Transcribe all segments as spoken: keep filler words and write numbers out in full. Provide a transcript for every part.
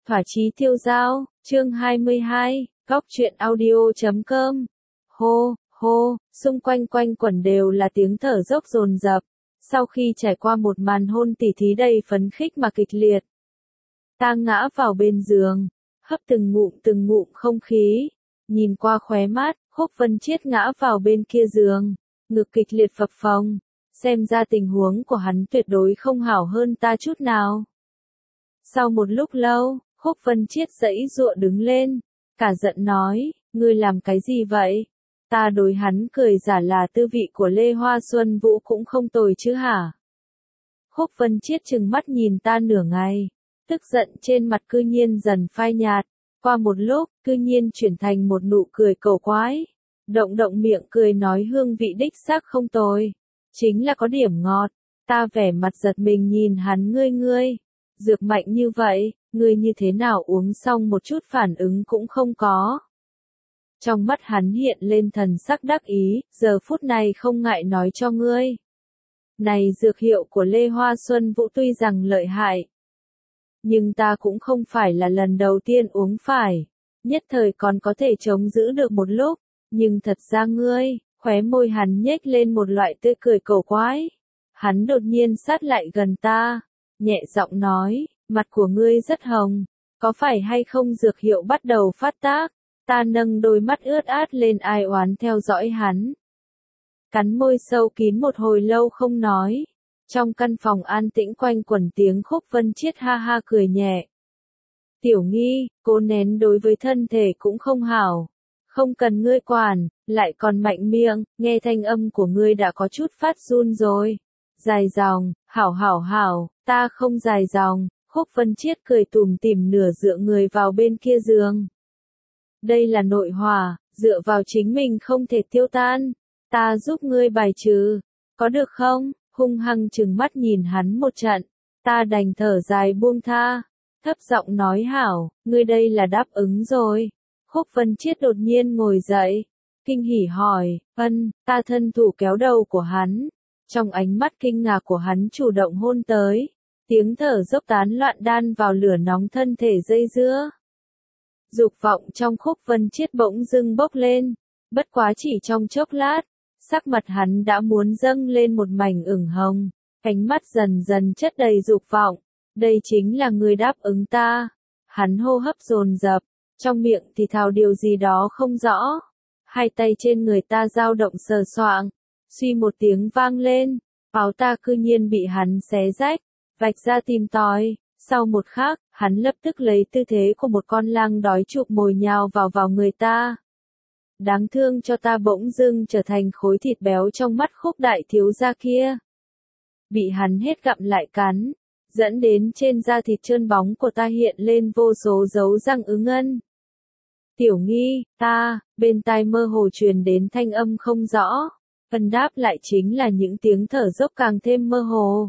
Thỏa chí tiêu dao, chương hai mươi hai, góc truyện audio chấm com. Hô, hô, xung quanh quanh quẩn đều là tiếng thở dốc dồn dập. Sau khi trải qua một màn hôn tỉ thí đầy phấn khích mà kịch liệt, ta ngã vào bên giường, hấp từng ngụm từng ngụm không khí, nhìn qua khóe mắt, Khúc Vân Chiết ngã vào bên kia giường, ngực kịch liệt phập phồng, xem ra tình huống của hắn tuyệt đối không hảo hơn ta chút nào. Sau một lúc lâu, Khúc Vân Chiết giãy giụa đứng lên, cả giận nói, ngươi làm cái gì vậy? Ta đối hắn cười giả là tư vị của Lê Hoa Xuân Vũ cũng không tồi chứ hả? Khúc Vân Chiết trừng mắt nhìn ta nửa ngày, tức giận trên mặt cư nhiên dần phai nhạt, qua một lúc, cư nhiên chuyển thành một nụ cười cầu quái. Động động miệng cười nói hương vị đích xác không tồi, chính là có điểm ngọt. Ta vẻ mặt giật mình nhìn hắn, ngươi ngươi, dược mạnh như vậy, ngươi như thế nào uống xong một chút phản ứng cũng không có. Trong mắt hắn hiện lên thần sắc đắc ý, giờ phút này không ngại nói cho ngươi. Này dược hiệu của Lê Hoa Xuân Vũ tuy rằng lợi hại, nhưng ta cũng không phải là lần đầu tiên uống phải, nhất thời còn có thể chống giữ được một lúc, nhưng thật ra ngươi, khóe môi hắn nhếch lên một loại tươi cười cầu quái. Hắn đột nhiên sát lại gần ta, nhẹ giọng nói, mặt của ngươi rất hồng, có phải hay không dược hiệu bắt đầu phát tác? Ta nâng đôi mắt ướt át lên ai oán theo dõi hắn. Cắn môi sâu kín một hồi lâu không nói. Trong căn phòng an tĩnh quanh quẩn tiếng Khúc Vân Chiết ha ha cười nhẹ. Tiểu Nghi, cố nén đối với thân thể cũng không hảo. Không cần ngươi quản, lại còn mạnh miệng, nghe thanh âm của ngươi đã có chút phát run rồi. Dài dòng, hảo hảo hảo, ta không dài dòng. Khúc Vân Chiết cười tủm tỉm nửa dựa người vào bên kia giường. Đây là nội hỏa, dựa vào chính mình không thể tiêu tan. Ta giúp ngươi bài trừ, có được không? Hung hăng trừng mắt nhìn hắn một trận, ta đành thở dài buông tha, thấp giọng nói hảo, ngươi đây là đáp ứng rồi. Khúc Vân Chiết đột nhiên ngồi dậy, kinh hỉ hỏi, ân, ta thân thủ kéo đầu của hắn, trong ánh mắt kinh ngạc của hắn chủ động hôn tới, tiếng thở dốc tán loạn đan vào lửa nóng thân thể dây dưa. Dục vọng trong Khúc Vân Chiết bỗng dưng bốc lên, bất quá chỉ trong chốc lát, sắc mặt hắn đã muốn dâng lên một mảnh ửng hồng, ánh mắt dần dần chất đầy dục vọng, đây chính là người đáp ứng ta. Hắn hô hấp dồn dập, trong miệng thì thào điều gì đó không rõ, hai tay trên người ta dao động sờ soạng, suy một tiếng vang lên, áo ta cư nhiên bị hắn xé rách, vạch ra tìm tòi. Sau một khắc, hắn lập tức lấy tư thế của một con lang đói chụp mồi nhào vào vào người ta. Đáng thương cho ta bỗng dưng trở thành khối thịt béo trong mắt Khúc đại thiếu gia kia. Bị hắn hết gặm lại cắn, dẫn đến trên da thịt trơn bóng của ta hiện lên vô số dấu răng ứ ngân. Tiểu Nghi, ta, bên tai mơ hồ truyền đến thanh âm không rõ, phần đáp lại chính là những tiếng thở dốc càng thêm mơ hồ.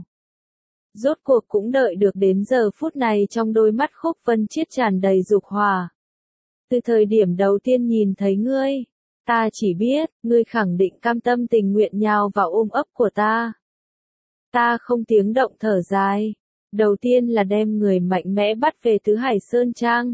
Rốt cuộc cũng đợi được đến giờ phút này trong đôi mắt Khúc Vân Chiết tràn đầy dục hỏa. Từ thời điểm đầu tiên nhìn thấy ngươi, ta chỉ biết, ngươi khẳng định cam tâm tình nguyện nhào vào ôm ấp của ta. Ta không tiếng động thở dài. Đầu tiên là đem người mạnh mẽ bắt về Tứ Hải Sơn Trang.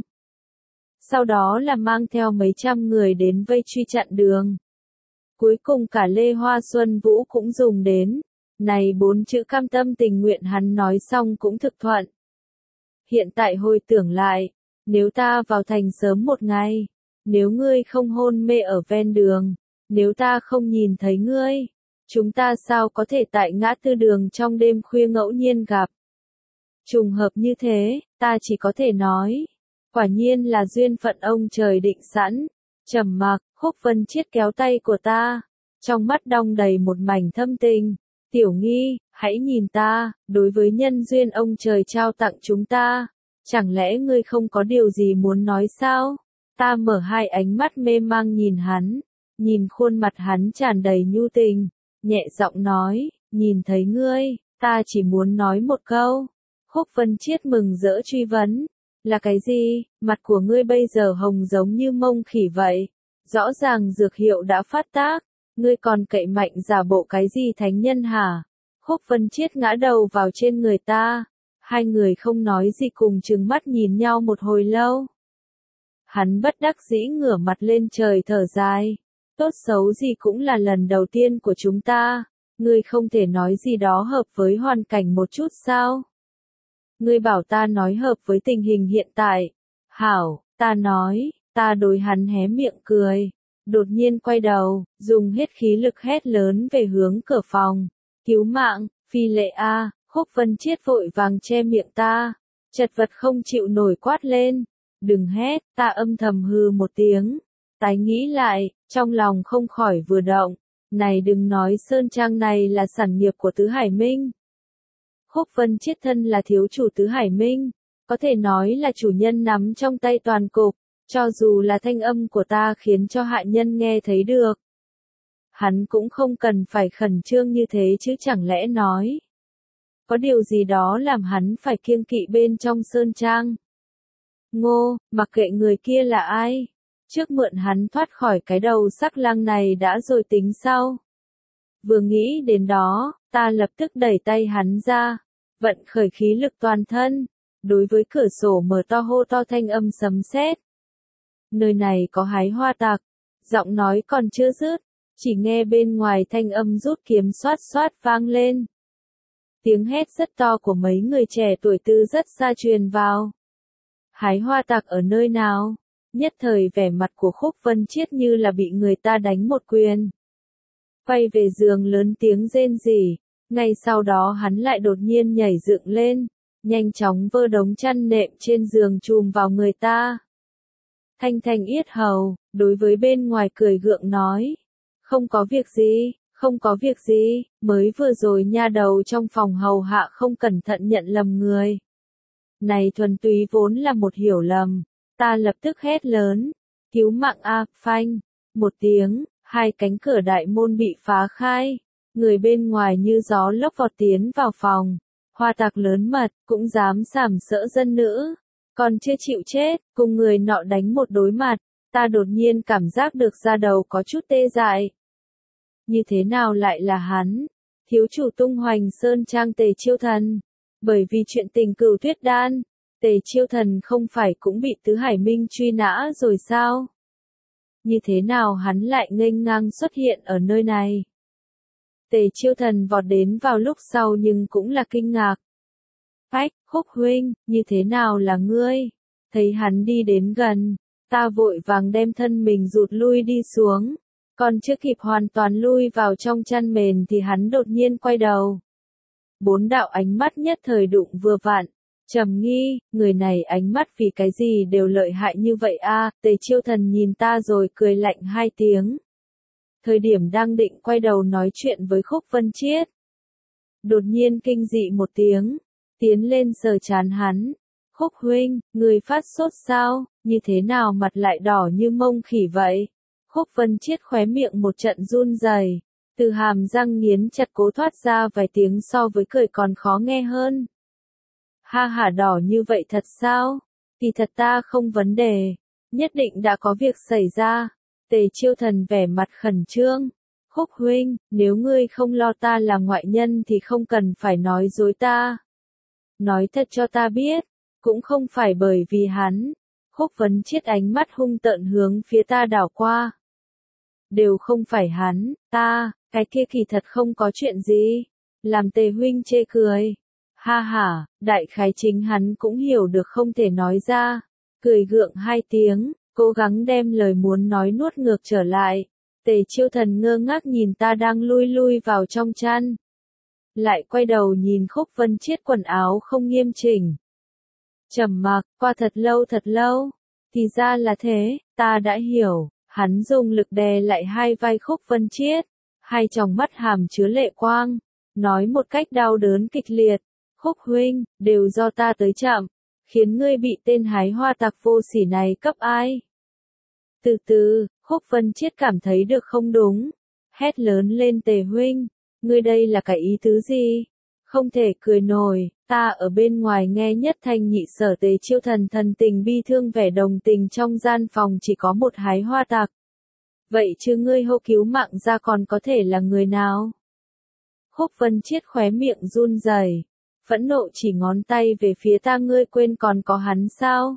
Sau đó là mang theo mấy trăm người đến vây truy chặn đường. Cuối cùng cả Lê Hoa Xuân Vũ cũng dùng đến. Này bốn chữ cam tâm tình nguyện hắn nói xong cũng thực thuận. Hiện tại hồi tưởng lại, nếu ta vào thành sớm một ngày, nếu ngươi không hôn mê ở ven đường, nếu ta không nhìn thấy ngươi, chúng ta sao có thể tại ngã tư đường trong đêm khuya ngẫu nhiên gặp. Trùng hợp như thế, ta chỉ có thể nói, quả nhiên là duyên phận ông trời định sẵn. Trầm mặc, Khúc Vân Chiết kéo tay của ta, trong mắt đong đầy một mảnh thâm tình. Tiểu Nghi, hãy nhìn ta, đối với nhân duyên ông trời trao tặng chúng ta, chẳng lẽ ngươi không có điều gì muốn nói sao? Ta mở hai ánh mắt mê mang nhìn hắn, nhìn khuôn mặt hắn tràn đầy nhu tình, nhẹ giọng nói, nhìn thấy ngươi, ta chỉ muốn nói một câu. Khúc Vân Chiết mừng rỡ truy vấn, là cái gì? Mặt của ngươi bây giờ hồng giống như mông khỉ vậy, rõ ràng dược hiệu đã phát tác. Ngươi còn cậy mạnh giả bộ cái gì thánh nhân hả? Khúc Vân Chiết ngã đầu vào trên người ta, Hai người không nói gì cùng trừng mắt nhìn nhau một hồi lâu. Hắn bất đắc dĩ ngửa mặt lên trời thở dài. Tốt xấu gì cũng là lần đầu tiên của chúng ta. Ngươi không thể nói gì đó hợp với hoàn cảnh một chút sao? Ngươi bảo ta nói hợp với tình hình hiện tại. Hảo, ta nói, ta đối hắn hé miệng cười. Đột nhiên quay đầu, dùng hết khí lực hét lớn về hướng cửa phòng. Cứu mạng, Phi Lệ A, Khúc Vân Chiết vội vàng che miệng ta. Chật vật không chịu nổi quát lên. Đừng hét, ta âm thầm hừ một tiếng. Tái nghĩ lại, trong lòng không khỏi vừa động. Này đừng nói Sơn Trang này là sản nghiệp của Tứ Hải Minh. Khúc Vân Chiết thân là thiếu chủ Tứ Hải Minh. Có thể nói là chủ nhân nắm trong tay toàn cục. Cho dù là thanh âm của ta khiến cho hạ nhân nghe thấy được. Hắn cũng không cần phải khẩn trương như thế chứ chẳng lẽ nói. Có điều gì đó làm hắn phải kiêng kỵ bên trong Sơn Trang. Ngô, mặc kệ người kia là ai. Trước mượn hắn thoát khỏi cái đầu sắc lang này đã rồi tính sau. Vừa nghĩ đến đó, ta lập tức đẩy tay hắn ra. Vận khởi khí lực toàn thân. Đối với cửa sổ mở to hô to thanh âm sấm sét. Nơi này có hái hoa tặc. Giọng nói còn chưa dứt. Chỉ nghe bên ngoài thanh âm rút kiếm xoát xoát vang lên. Tiếng hét rất to của mấy người trẻ tuổi từ rất xa truyền vào. Hái hoa tặc ở nơi nào? Nhất thời vẻ mặt của Khúc Vân Chiết như là bị người ta đánh một quyền. Quay về giường lớn tiếng rên rỉ. Ngay sau đó hắn lại đột nhiên nhảy dựng lên. Nhanh chóng vơ đống chăn nệm trên giường chùm vào người ta. Thanh thanh yết hầu, đối với bên ngoài cười gượng nói. Không có việc gì, không có việc gì, mới vừa rồi nha đầu trong phòng hầu hạ không cẩn thận nhận lầm người. Này thuần túy vốn là một hiểu lầm, ta lập tức hét lớn, cứu mạng A, phanh, một tiếng, hai cánh cửa đại môn bị phá khai, người bên ngoài như gió lốc vọt tiến vào phòng, hoa tặc lớn mật, cũng dám sàm sỡ dân nữ, còn chưa chịu chết, cùng người nọ đánh một đối mặt, ta đột nhiên cảm giác được da đầu có chút tê dại. Như thế nào lại là hắn? Thiếu chủ Tung Hoành Sơn Trang Tề Chiêu Thần. Bởi vì chuyện tình cửu thuyết đan, Tề Chiêu Thần không phải cũng bị Tứ Hải Minh truy nã rồi sao? Như thế nào hắn lại nghênh ngang xuất hiện ở nơi này? Tề Chiêu Thần vọt đến vào lúc sau nhưng cũng là kinh ngạc. Phách, Khúc huynh, như thế nào là ngươi? Thấy hắn đi đến gần, ta vội vàng đem thân mình rụt lui đi xuống. Còn chưa kịp hoàn toàn lui vào trong chăn mền thì hắn đột nhiên quay đầu. Bốn đạo ánh mắt nhất thời đụng vừa vặn. Trầm Nghi, người này ánh mắt vì cái gì đều lợi hại như vậy a? Tề Chiêu Thần nhìn ta rồi cười lạnh hai tiếng. Thời điểm đang định quay đầu nói chuyện với Khúc Vân Chiết. Đột nhiên kinh dị một tiếng, tiến lên sờ trán hắn. Khúc huynh, người phát sốt sao, như thế nào mặt lại đỏ như mông khỉ vậy? Khúc Vân Chiết khóe miệng một trận run rẩy, từ hàm răng nghiến chặt cố thoát ra vài tiếng so với cười còn khó nghe hơn. Ha hả đỏ như vậy thật sao? Thì thật ta không vấn đề, nhất định đã có việc xảy ra. Tề Chiêu Thần vẻ mặt khẩn trương. Khúc huynh, nếu ngươi không lo ta là ngoại nhân thì không cần phải nói dối ta. Nói thật cho ta biết, cũng không phải bởi vì hắn. Khúc Vân Chiết ánh mắt hung tợn hướng phía ta đảo qua. Đều không phải hắn, ta, cái kia kỳ thật không có chuyện gì. Làm Tề huynh chê cười. Ha ha, đại khái chính hắn cũng hiểu được không thể nói ra. Cười gượng hai tiếng, cố gắng đem lời muốn nói nuốt ngược trở lại. Tề Chiêu Thần ngơ ngác nhìn ta đang lui lui vào trong chăn. Lại quay đầu nhìn Khúc Vân Chiết quần áo không nghiêm chỉnh. Trầm mặc, qua thật lâu thật lâu. Thì ra là thế, ta đã hiểu. Hắn dùng lực đè lại hai vai Khúc Vân Chiết, hai tròng mắt hàm chứa lệ quang, nói một cách đau đớn kịch liệt, Khúc huynh, đều do ta tới chậm, khiến ngươi bị tên hái hoa tặc vô sỉ này cấp ai. Từ từ, Khúc Vân Chiết cảm thấy được không đúng, hét lớn lên Tề huynh, ngươi đây là cái ý tứ gì? Không thể cười nổi, ta ở bên ngoài nghe nhất thanh nhị sở Tề Chiêu Thần thần tình bi thương vẻ đồng tình trong gian phòng chỉ có một hái hoa tặc. Vậy chứ ngươi hô cứu mạng ra còn có thể là người nào? Khúc Vân Chiết khóe miệng run rẩy, phẫn nộ chỉ ngón tay về phía ta, ngươi quên còn có hắn sao?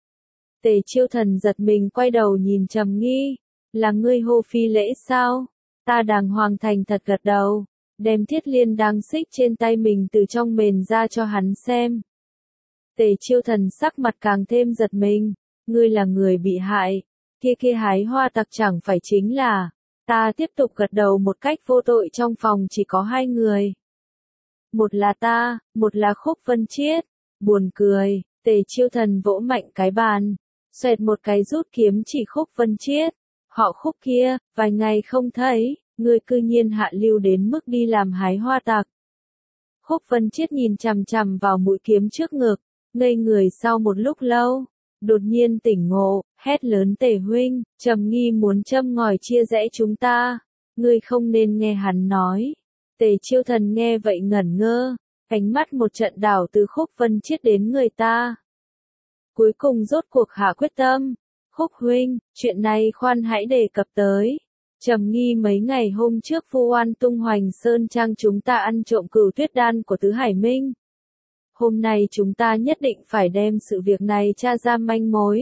Tề Chiêu Thần giật mình quay đầu nhìn Trầm Nghi, là ngươi hô phi lễ sao? Ta đàng hoàng thành thật gật đầu, đem thiết liên đang xích trên tay mình từ trong mền ra cho hắn xem. Tề Chiêu Thần sắc mặt càng thêm giật mình, ngươi là người bị hại, kia kia hái hoa tặc chẳng phải chính là, ta tiếp tục gật đầu một cách vô tội, trong phòng chỉ có hai người. Một là ta, một là Khúc Vân Chiết, buồn cười, Tề Chiêu Thần vỗ mạnh cái bàn, xoẹt một cái rút kiếm chỉ Khúc Vân Chiết, họ Khúc kia, vài ngày không thấy, ngươi cư nhiên hạ lưu đến mức đi làm hái hoa tặc. Khúc Vân Chiết nhìn chằm chằm vào mũi kiếm trước ngực, ngây người sau một lúc lâu, đột nhiên tỉnh ngộ, hét lớn Tề huynh, Trầm Nghi muốn châm ngòi chia rẽ chúng ta, ngươi không nên nghe hắn nói. Tề Chiêu Thần nghe vậy ngẩn ngơ, ánh mắt một trận đảo từ Khúc Vân Chiết đến người ta. Cuối cùng rốt cuộc hạ quyết tâm, Khúc huynh, chuyện này khoan hãy đề cập tới. Trầm Nghi mấy ngày hôm trước vu oan tung hoành sơn trang chúng ta ăn trộm cửu tuyết đan của Tứ Hải Minh. Hôm nay chúng ta nhất định phải đem sự việc này tra ra manh mối.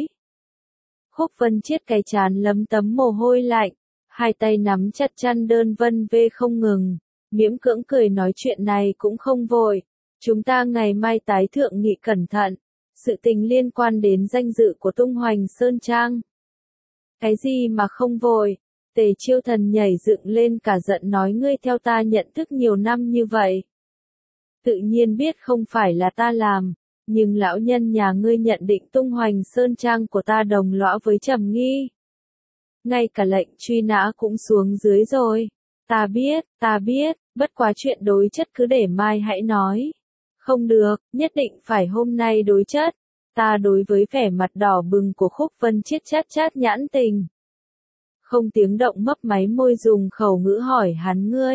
Khúc Vân Chiết cái trán lấm tấm mồ hôi lạnh, hai tay nắm chặt chăn đơn vân vê không ngừng, miễn cưỡng cười nói chuyện này cũng không vội. Chúng ta ngày mai tái thượng nghị cẩn thận, sự tình liên quan đến danh dự của tung hoành sơn trang. Cái gì mà không vội? Tề Chiêu Thần nhảy dựng lên cả giận nói, ngươi theo ta nhận thức nhiều năm như vậy. Tự nhiên biết không phải là ta làm, nhưng lão nhân nhà ngươi nhận định tung hoành sơn trang của ta đồng lõa với Trầm Nghi. Ngay cả lệnh truy nã cũng xuống dưới rồi. Ta biết, ta biết, bất quá chuyện đối chất cứ để mai hãy nói. Không được, nhất định phải hôm nay đối chất. Ta đối với vẻ mặt đỏ bừng của Khúc Vân Chiết chát chát nhãn tình. Không tiếng động mấp máy môi dùng khẩu ngữ hỏi hắn, ngươi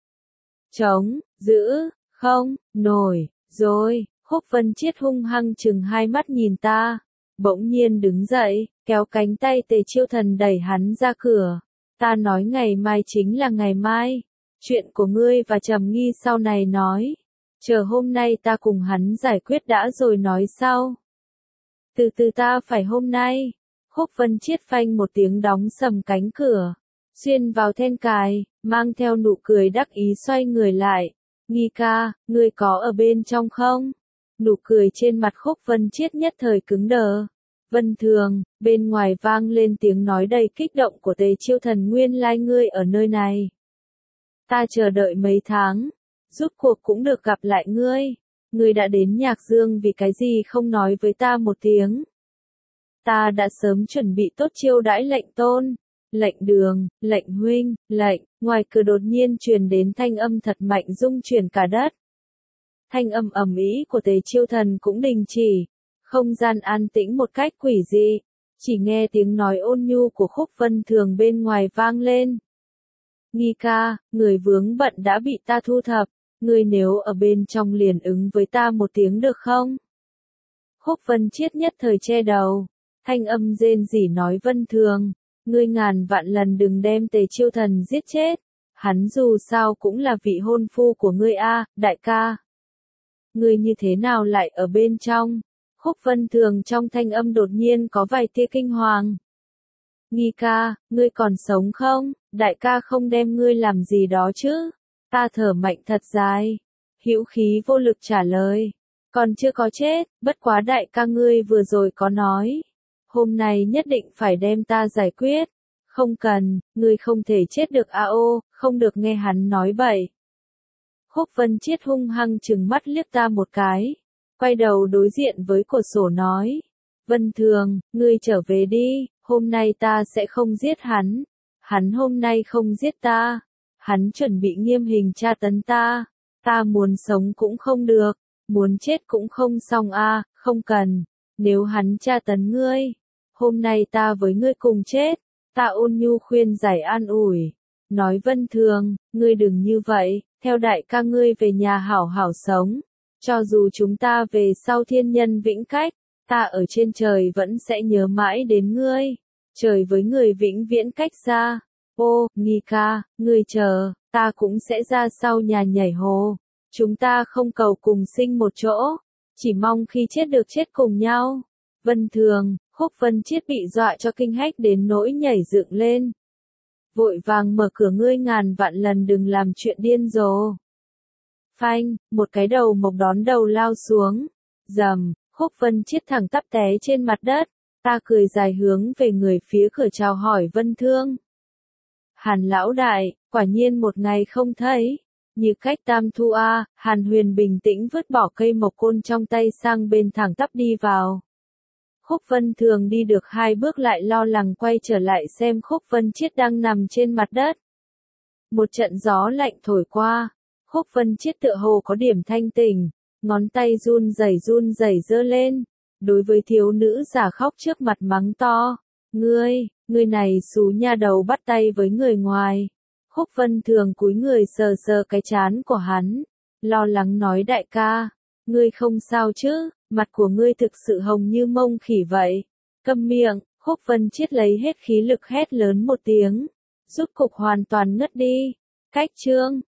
chống, giữ, không, nổi, rồi. Khúc Vân Chiết hung hăng chừng hai mắt nhìn ta, bỗng nhiên đứng dậy, kéo cánh tay Tề Chiêu Thần đẩy hắn ra cửa. Ta nói ngày mai chính là ngày mai, chuyện của ngươi và Trầm Nghi sau này nói, chờ hôm nay ta cùng hắn giải quyết đã rồi nói sau. Từ từ ta phải hôm nay. Khúc Vân Chiết phanh một tiếng đóng sầm cánh cửa, xuyên vào then cài, mang theo nụ cười đắc ý xoay người lại. Nghi ca, ngươi có ở bên trong không? Nụ cười trên mặt Khúc Vân Chiết nhất thời cứng đờ. Vân Thường, bên ngoài vang lên tiếng nói đầy kích động của Tề Chiêu Thần, nguyên lai ngươi ở nơi này. Ta chờ đợi mấy tháng, rút cuộc cũng được gặp lại ngươi. Ngươi đã đến Nhạc Dương vì cái gì không nói với ta một tiếng? Ta đã sớm chuẩn bị tốt chiêu đãi lệnh tôn, lệnh đường, lệnh huynh, lệnh. Ngoài cửa đột nhiên truyền đến thanh âm thật mạnh rung chuyển cả đất. Thanh âm ầm ĩ của Tề Chiêu Thần cũng đình chỉ, không gian an tĩnh một cách quỷ dị, chỉ nghe tiếng nói ôn nhu của Khúc Vân Thường bên ngoài vang lên. Nghi ca, người vướng bận đã bị ta thu thập, ngươi nếu ở bên trong liền ứng với ta một tiếng được không? Khúc Vân Chiết nhất thời che đầu, thanh âm rên rỉ nói, Vân Thường, ngươi ngàn vạn lần đừng đem Tề Chiêu Thần giết chết, hắn dù sao cũng là vị hôn phu của ngươi a, đại ca. Ngươi như thế nào lại ở bên trong? Khúc Vân Thường trong thanh âm đột nhiên có vài tia kinh hoàng. Nghi ca, ngươi còn sống không? Đại ca không đem ngươi làm gì đó chứ? Ta thở mạnh thật dài, hữu khí vô lực trả lời. Còn chưa có chết, bất quá đại ca ngươi vừa rồi có nói. Hôm nay nhất định phải đem ta giải quyết. Không cần, ngươi không thể chết được a ô, không được nghe hắn nói bậy. Khúc Vân Chiết hung hăng trừng mắt liếc ta một cái, quay đầu đối diện với cửa sổ nói. Vân Thường, ngươi trở về đi, hôm nay ta sẽ không giết hắn. Hắn hôm nay không giết ta. Hắn chuẩn bị nghiêm hình tra tấn ta. Ta muốn sống cũng không được, muốn chết cũng không xong a, không cần. Nếu hắn tra tấn ngươi, hôm nay ta với ngươi cùng chết. Ta ôn nhu khuyên giải an ủi, nói Vân Thường, ngươi đừng như vậy, theo đại ca ngươi về nhà hảo hảo sống. Cho dù chúng ta về sau thiên nhân vĩnh cách, ta ở trên trời vẫn sẽ nhớ mãi đến ngươi. Trời với người vĩnh viễn cách xa. Ô, Nghi ca, ngươi chờ, ta cũng sẽ ra sau nhà nhảy hồ. Chúng ta không cầu cùng sinh một chỗ, chỉ mong khi chết được chết cùng nhau. Vân Thường, Khúc Vân Chiết bị dọa cho kinh hách đến nỗi nhảy dựng lên. Vội vàng mở cửa, ngươi ngàn vạn lần đừng làm chuyện điên rồ. Phanh, một cái đầu mộc đón đầu lao xuống. Rầm, Khúc Vân Chiết thẳng tắp té trên mặt đất. Ta cười dài hướng về người phía cửa chào hỏi Vân Thương. Hàn lão đại, quả nhiên một ngày không thấy. Như cách tam thu a, Hàn Huyền bình tĩnh vứt bỏ cây mộc côn trong tay sang bên thẳng tắp đi vào. Khúc Vân Thường đi được hai bước lại lo lắng quay trở lại xem Khúc Vân Chiết đang nằm trên mặt đất. Một trận gió lạnh thổi qua, Khúc Vân Chiết tựa hồ có điểm thanh tỉnh, ngón tay run rẩy run rẩy giơ lên, đối với thiếu nữ giả khóc trước mặt mắng to, ngươi, ngươi này xú nha đầu bắt tay với người ngoài. Khúc Vân Thường cúi người sờ sờ cái trán của hắn, lo lắng nói đại ca, ngươi không sao chứ, mặt của ngươi thực sự hồng như mông khỉ vậy. Câm miệng, Khúc Vân Chiết lấy hết khí lực hét lớn một tiếng, rốt cục hoàn toàn ngất đi. Cách chương